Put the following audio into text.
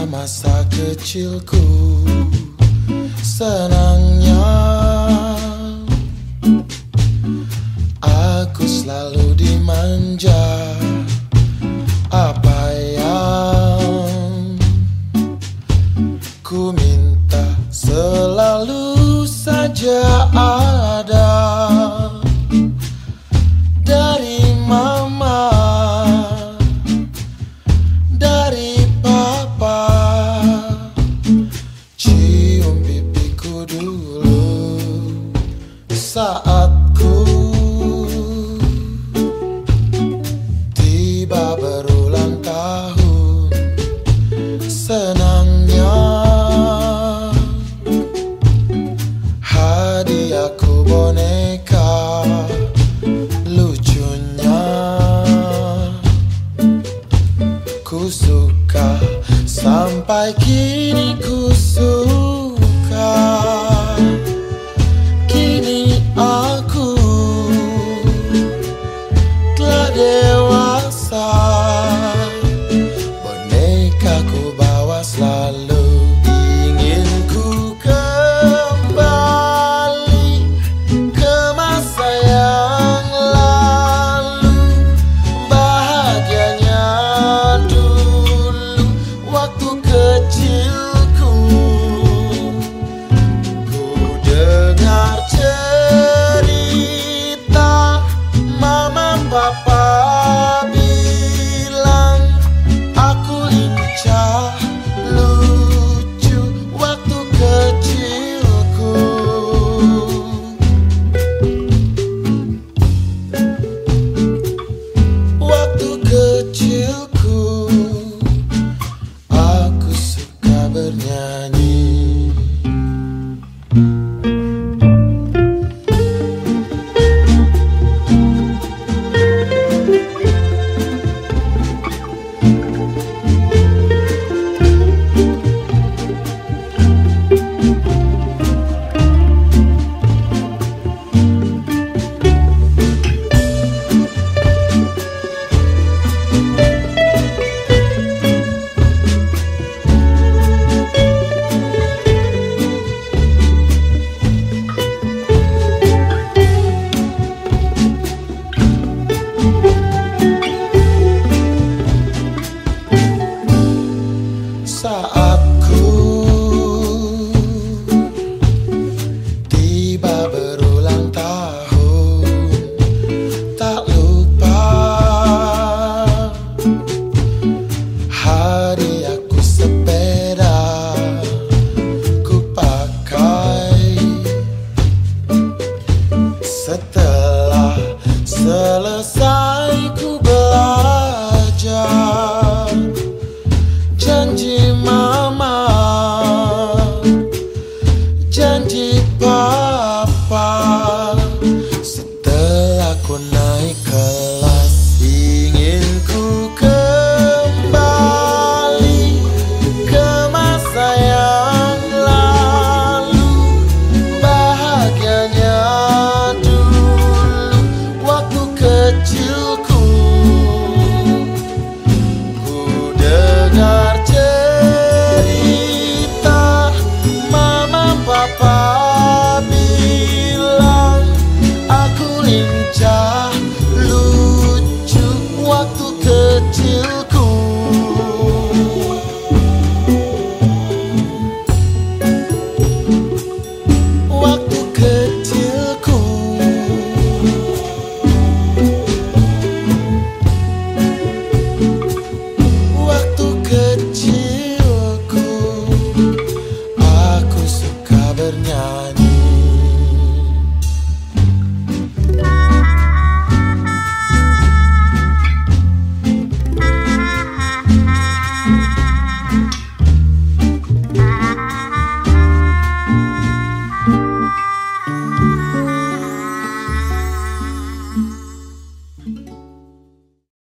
masa kecilku, senangnya aku selalu dimanja. Apa yang ku minta selalu saja ada dari mama, dari papa. Cium pipiku dulu saat ku tiba berulang tahun. Senangnya hadiahku boneka, lucunya ku suka, sampai kini ku suka. Kini aku telah dewasa, boneka ku bawa selalu. Ingin ku kembali ke masa yang lalu, bahagianya dulu waktu kecilku. Ku dengar cerita mama papa bilang aku lincah lucu waktu kecilku. Waktu kecilku aku suka bernyanyi. Saat